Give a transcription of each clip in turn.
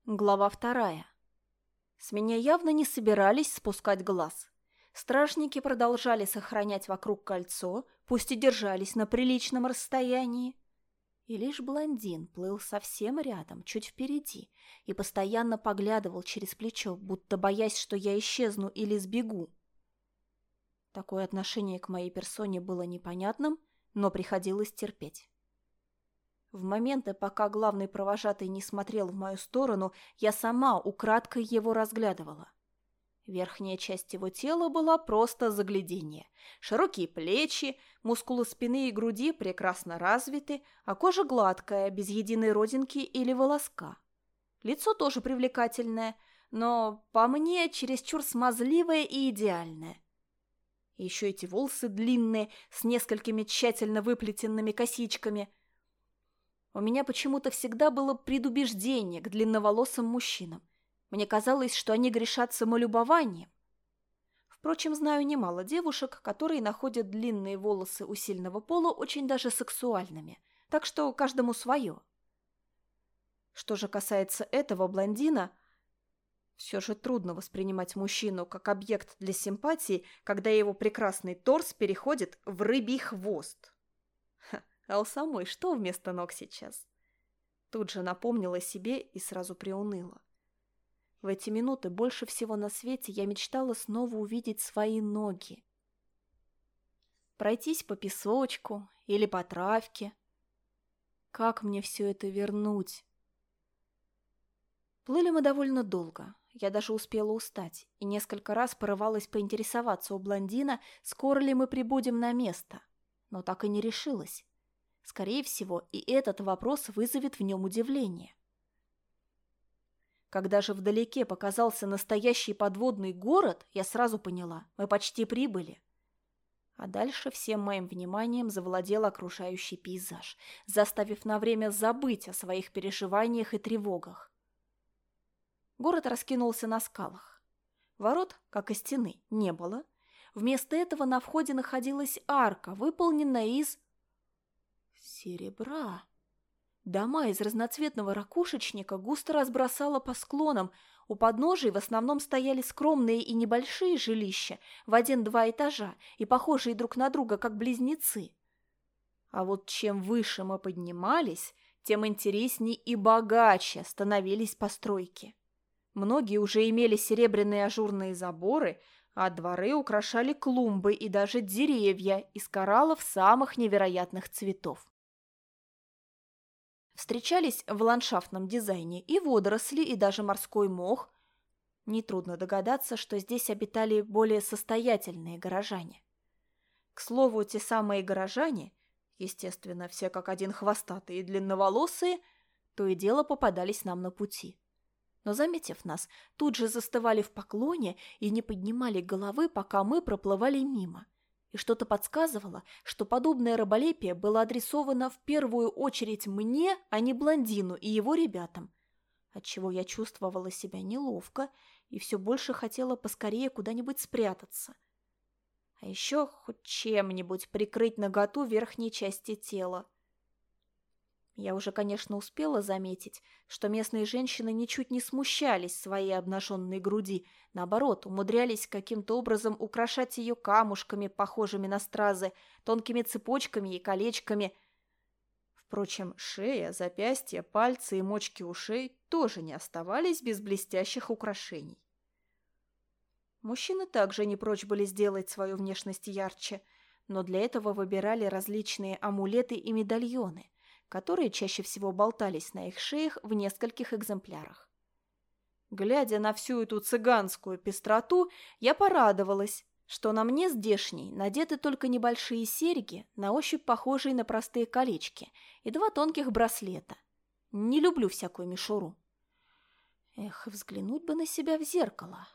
Глава 2. С меня явно не собирались спускать глаз. Стражники продолжали сохранять вокруг кольцо, пусть и держались на приличном расстоянии. И лишь блондин плыл совсем рядом, чуть впереди, и постоянно поглядывал через плечо, будто боясь, что я исчезну или сбегу. Такое отношение к моей персоне было непонятным, но приходилось терпеть. В моменты, пока главный провожатый не смотрел в мою сторону, я сама украдкой его разглядывала. Верхняя часть его тела была просто загляденье. Широкие плечи, мускулы спины и груди прекрасно развиты, а кожа гладкая, без единой родинки или волоска. Лицо тоже привлекательное, но, по мне, чересчур смазливое и идеальное. И еще эти волосы длинные, с несколькими тщательно выплетенными косичками. У меня почему-то всегда было предубеждение к длинноволосым мужчинам. Мне казалось, что они грешат самолюбованием. Впрочем, знаю немало девушек, которые находят длинные волосы у сильного пола очень даже сексуальными, так что каждому свое. Что же касается этого блондина, все же трудно воспринимать мужчину как объект для симпатии, когда его прекрасный торс переходит в рыбий хвост. А у самой что вместо ног сейчас? Тут же напомнила себе и сразу приуныла. В эти минуты больше всего на свете я мечтала снова увидеть свои ноги. Пройтись по песочку или по травке. Как мне все это вернуть? Плыли мы довольно долго. Я даже успела устать и несколько раз порывалась поинтересоваться у блондина, скоро ли мы прибудем на место, но так и не решилась. Скорее всего, и этот вопрос вызовет в нем удивление. Когда же вдалеке показался настоящий подводный город, я сразу поняла, мы почти прибыли. А дальше всем моим вниманием завладел окружающий пейзаж, заставив на время забыть о своих переживаниях и тревогах. Город раскинулся на скалах. Ворот, как и стены, не было. Вместо этого на входе находилась арка, выполненная из серебра. Дома из разноцветного ракушечника густо разбросало по склонам. У подножий в основном стояли скромные и небольшие жилища в 1-2 этажа и похожие друг на друга, как близнецы. А вот чем выше мы поднимались, тем интересней и богаче становились постройки. Многие уже имели серебряные ажурные заборы, а дворы украшали клумбы и даже деревья из кораллов самых невероятных цветов. Встречались в ландшафтном дизайне и водоросли, и даже морской мох. Нетрудно догадаться, что здесь обитали более состоятельные горожане. К слову, те самые горожане, естественно, все как один хвостатые и длинноволосые, то и дело попадались нам на пути. Но, заметив нас, тут же застывали в поклоне и не поднимали головы, пока мы проплывали мимо. И что-то подсказывало, что подобное раболепие было адресовано в первую очередь мне, а не блондину и его ребятам, отчего я чувствовала себя неловко и все больше хотела поскорее куда-нибудь спрятаться. А еще хоть чем-нибудь прикрыть наготу верхней части тела. Я уже, конечно, успела заметить, что местные женщины ничуть не смущались своей обнаженной груди, наоборот, умудрялись каким-то образом украшать ее камушками, похожими на стразы, тонкими цепочками и колечками. Впрочем, шея, запястья, пальцы и мочки ушей тоже не оставались без блестящих украшений. Мужчины также не прочь были сделать свою внешность ярче, но для этого выбирали различные амулеты и медальоны, которые чаще всего болтались на их шеях в нескольких экземплярах. Глядя на всю эту цыганскую пестроту, я порадовалась, что на мне здешней надеты только небольшие серьги, на ощупь похожие на простые колечки, и 2 тонких браслета. Не люблю всякую мишуру. Эх, взглянуть бы на себя в зеркало.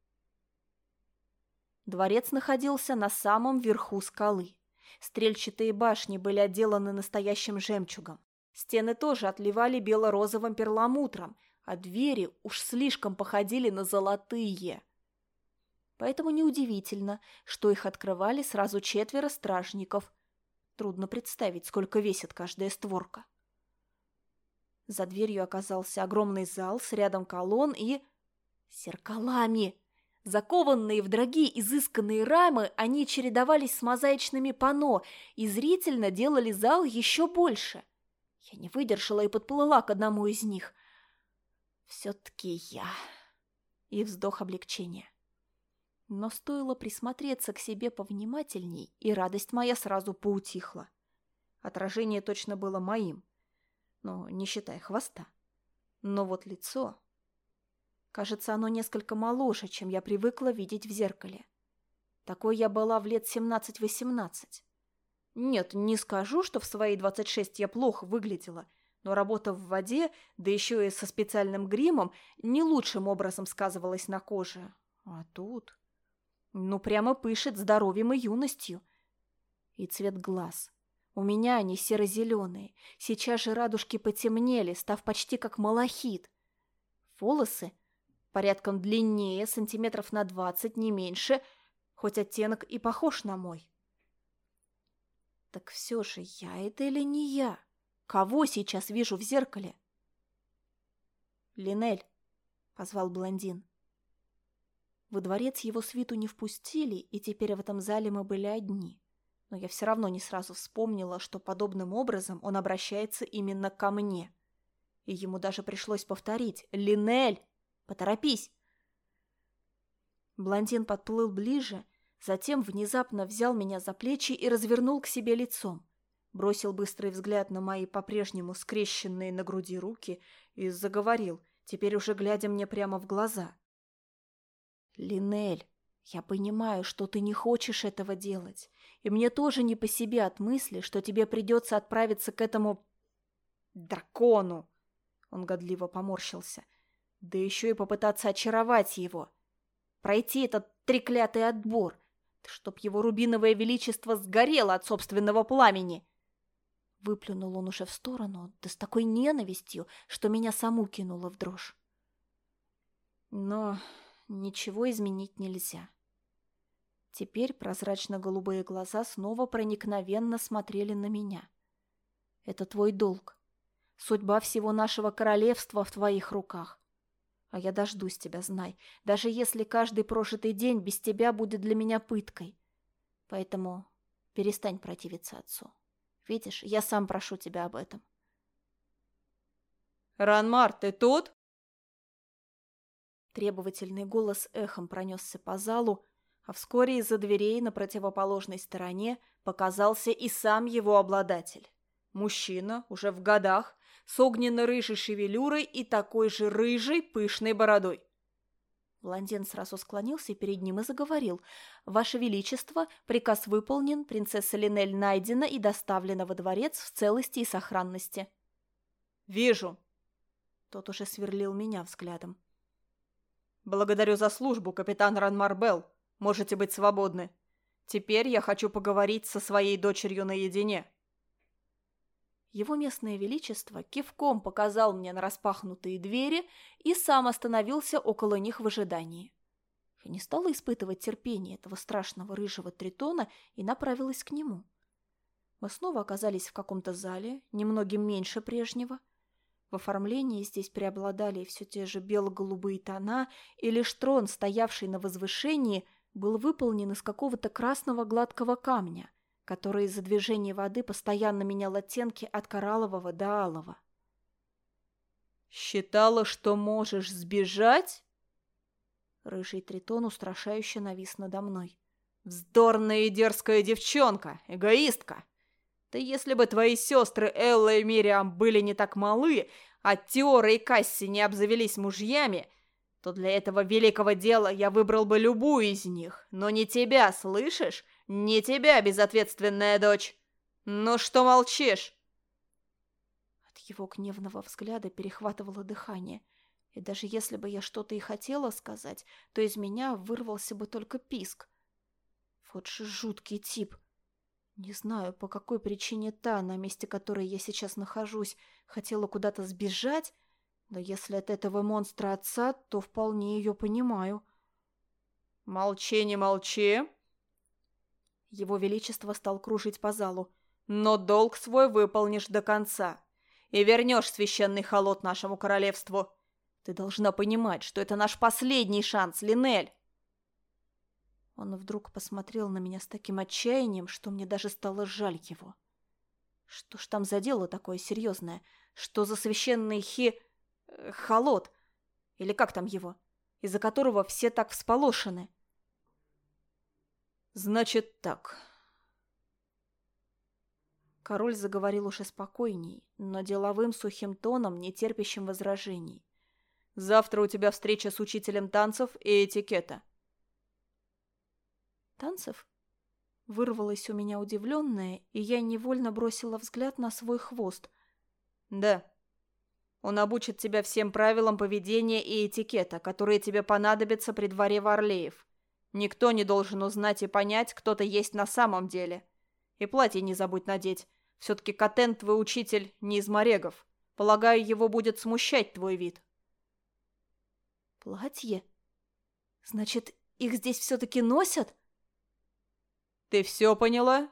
Дворец находился на самом верху скалы. Стрельчатые башни были отделаны настоящим жемчугом. Стены тоже отливали бело-розовым перламутром, а двери уж слишком походили на золотые. Поэтому неудивительно, что их открывали сразу 4 стражников. Трудно представить, сколько весит каждая створка. За дверью оказался огромный зал с рядом колонн и... зеркалами. Закованные в дорогие изысканные рамы, они чередовались с мозаичными панно и зрительно делали зал еще больше. Я не выдержала и подплыла к одному из них. Все-таки я. И вздох облегчения. Но стоило присмотреться к себе повнимательней, и радость моя сразу поутихла. Отражение точно было моим, но не считая хвоста. Но вот лицо... Кажется, оно несколько моложе, чем я привыкла видеть в зеркале. Такой я была в лет 17-18. Нет, не скажу, что в свои 26 я плохо выглядела, но работа в воде, да еще и со специальным гримом, не лучшим образом сказывалась на коже. А тут... ну, прямо пышет здоровьем и юностью. И цвет глаз. У меня они серо-зеленые. Сейчас же радужки потемнели, став почти как малахит. Волосы порядком длиннее, сантиметров на 20, не меньше, хоть оттенок и похож на мой. Так все же, я это или не я? Кого сейчас вижу в зеркале? «Линель», — позвал блондин. Во дворец его свиту не впустили, и теперь в этом зале мы были одни. Но я все равно не сразу вспомнила, что подобным образом он обращается именно ко мне. И ему даже пришлось повторить: «Линель! Поторопись!» Блондин подплыл ближе, затем внезапно взял меня за плечи и развернул к себе лицом. Бросил быстрый взгляд на мои по-прежнему скрещенные на груди руки и заговорил, теперь уже глядя мне прямо в глаза. «Линель, я понимаю, что ты не хочешь этого делать, и мне тоже не по себе от мысли, что тебе придется отправиться к этому... дракону!» Он годливо поморщился. «Да еще и попытаться очаровать его. Пройти этот треклятый отбор, чтоб его рубиновое величество сгорело от собственного пламени!» Выплюнул он уже в сторону, да с такой ненавистью, что меня саму кинуло в дрожь. Но ничего изменить нельзя. Теперь прозрачно-голубые глаза снова проникновенно смотрели на меня. «Это твой долг. Судьба всего нашего королевства в твоих руках. А я дождусь тебя, знай, даже если каждый прожитый день без тебя будет для меня пыткой. Поэтому перестань противиться отцу. Видишь, я сам прошу тебя об этом». «Ранмар, ты тут?» Требовательный голос эхом пронесся по залу, а вскоре из-за дверей на противоположной стороне показался и сам его обладатель. Мужчина, уже в годах, с огненно-рыжей шевелюрой и такой же рыжей пышной бородой. Блондин сразу склонился перед ним и заговорил: «Ваше Величество, приказ выполнен, принцесса Линель найдена и доставлена во дворец в целости и сохранности». «Вижу». Тот уже сверлил меня взглядом. «Благодарю за службу, капитан Ранмар Белл. Можете быть свободны. Теперь я хочу поговорить со своей дочерью наедине». Его местное величество кивком показал мне на распахнутые двери и сам остановился около них в ожидании. Я не стала испытывать терпение этого страшного рыжего тритона и направилась к нему. Мы снова оказались в каком-то зале, немногим меньше прежнего. В оформлении здесь преобладали все те же бело-голубые тона, и лишь трон, стоявший на возвышении, был выполнен из какого-то красного гладкого камня, который из-за движения воды постоянно менял оттенки от кораллового до алого. «Считала, что можешь сбежать?» Рыжий тритон устрашающе навис надо мной. «Вздорная и дерзкая девчонка, эгоистка! Да если бы твои сестры Элла и Мириам были не так малы, а Теора и Касси не обзавелись мужьями, то для этого великого дела я выбрал бы любую из них, но не тебя, слышишь? Не тебя, безответственная дочь! Ну что молчишь?» От его гневного взгляда перехватывало дыхание, и даже если бы я что-то и хотела сказать, то из меня вырвался бы только писк. Вот же жуткий тип. Не знаю, по какой причине та, на месте которой я сейчас нахожусь, хотела куда-то сбежать, но если от этого монстра отца, то вполне ее понимаю. «Молчи, не молчи!» Его Величество стал кружить по залу. «Но долг свой выполнишь до конца. и вернешь священный холод нашему королевству. Ты должна понимать, что это наш последний шанс, Линель. Он вдруг посмотрел на меня с таким отчаянием, что мне даже стало жаль его. Что ж там за дело такое серьезное? Что за священный холод? Или как там его? Из-за которого все так всполошены. Значит так. Король заговорил уже спокойней, но деловым сухим тоном, не терпящим возражений. Завтра у тебя встреча с учителем танцев и этикета. Танцев? Вырвалось у меня удивленное, и я невольно бросила взгляд на свой хвост. Да. Он обучит тебя всем правилам поведения и этикета, которые тебе понадобятся при дворе Варлеев. Никто не должен узнать и понять, кто ты есть на самом деле. И платье не забудь надеть. Все-таки Катен твой учитель не из морегов. Полагаю, его будет смущать твой вид. Платье? Значит, их здесь все-таки носят? Ты все поняла?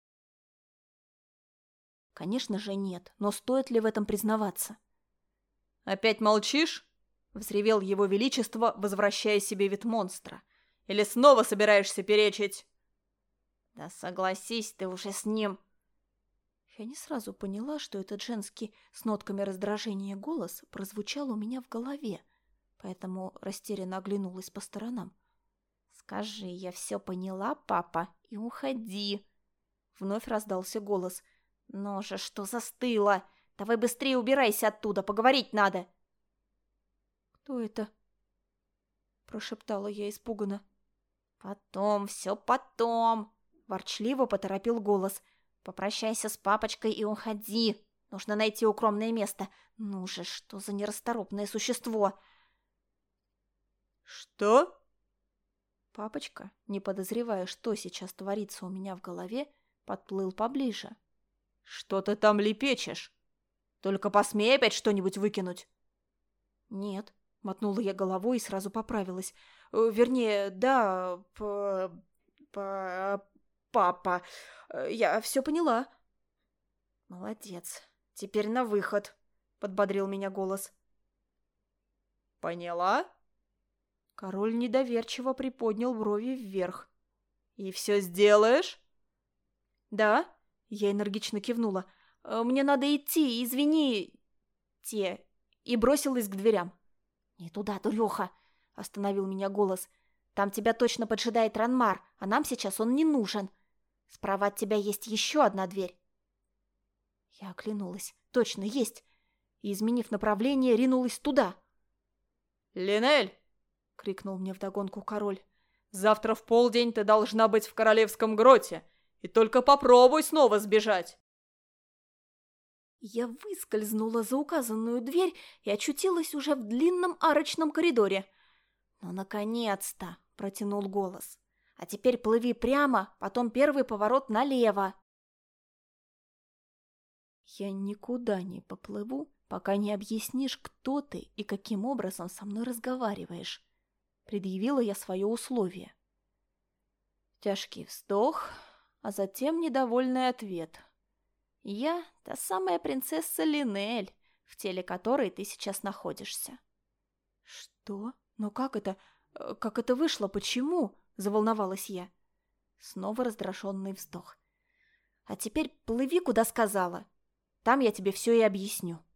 Конечно же нет, но стоит ли в этом признаваться? Опять молчишь? Взревел его величество, возвращая себе вид монстра. Или снова собираешься перечить? Да согласись ты уже с ним. Я не сразу поняла, что этот женский с нотками раздражения голос прозвучал у меня в голове, поэтому растерянно оглянулась по сторонам. «Скажи, я все поняла, папа, и уходи!» Вновь раздался голос. «Ну же, что застыло? Давай быстрее убирайся оттуда, поговорить надо!» «Кто это?» Прошептала я испуганно. «Потом, все потом!» Ворчливо поторопил голос. «Попрощайся с папочкой и уходи. Нужно найти укромное место. Ну же, что за нерасторопное существо!» «Что?» Папочка, не подозревая, что сейчас творится у меня в голове, подплыл поближе. «Что ты там лепечешь? Только посмей опять что-нибудь выкинуть!» «Нет», — мотнула я головой и сразу поправилась. «Вернее, да, папа, я все поняла». «Молодец. Теперь на выход», — подбодрил меня голос. «Поняла?» Король недоверчиво приподнял брови вверх. «И все сделаешь?» «Да», — я энергично кивнула. «Мне надо идти, извини, те», и бросилась к дверям. «Не туда, дуреха», — остановил меня голос. «Там тебя точно поджидает Ранмар, а нам сейчас он не нужен. Справа от тебя есть еще одна дверь». Я оглянулась. Точно, есть. И, изменив направление, ринулась туда. «Линель!» — крикнул мне вдогонку король. «Завтра в полдень ты должна быть в Королевском гроте, и только попробуй снова сбежать!» Я выскользнула за указанную дверь и очутилась уже в длинном арочном коридоре. «Ну, наконец-то!» — протянул голос. «А теперь плыви прямо, потом первый поворот налево». «Я никуда не поплыву, пока не объяснишь, кто ты и каким образом со мной разговариваешь», — предъявила я свое условие. Тяжкий вздох, а затем недовольный ответ. «Я — та самая принцесса Линель, в теле которой ты сейчас находишься». «Что? Но как это? Как это вышло? Почему?» — заволновалась я. Снова раздраженный вздох. «А теперь плыви, куда сказала. Там я тебе все и объясню».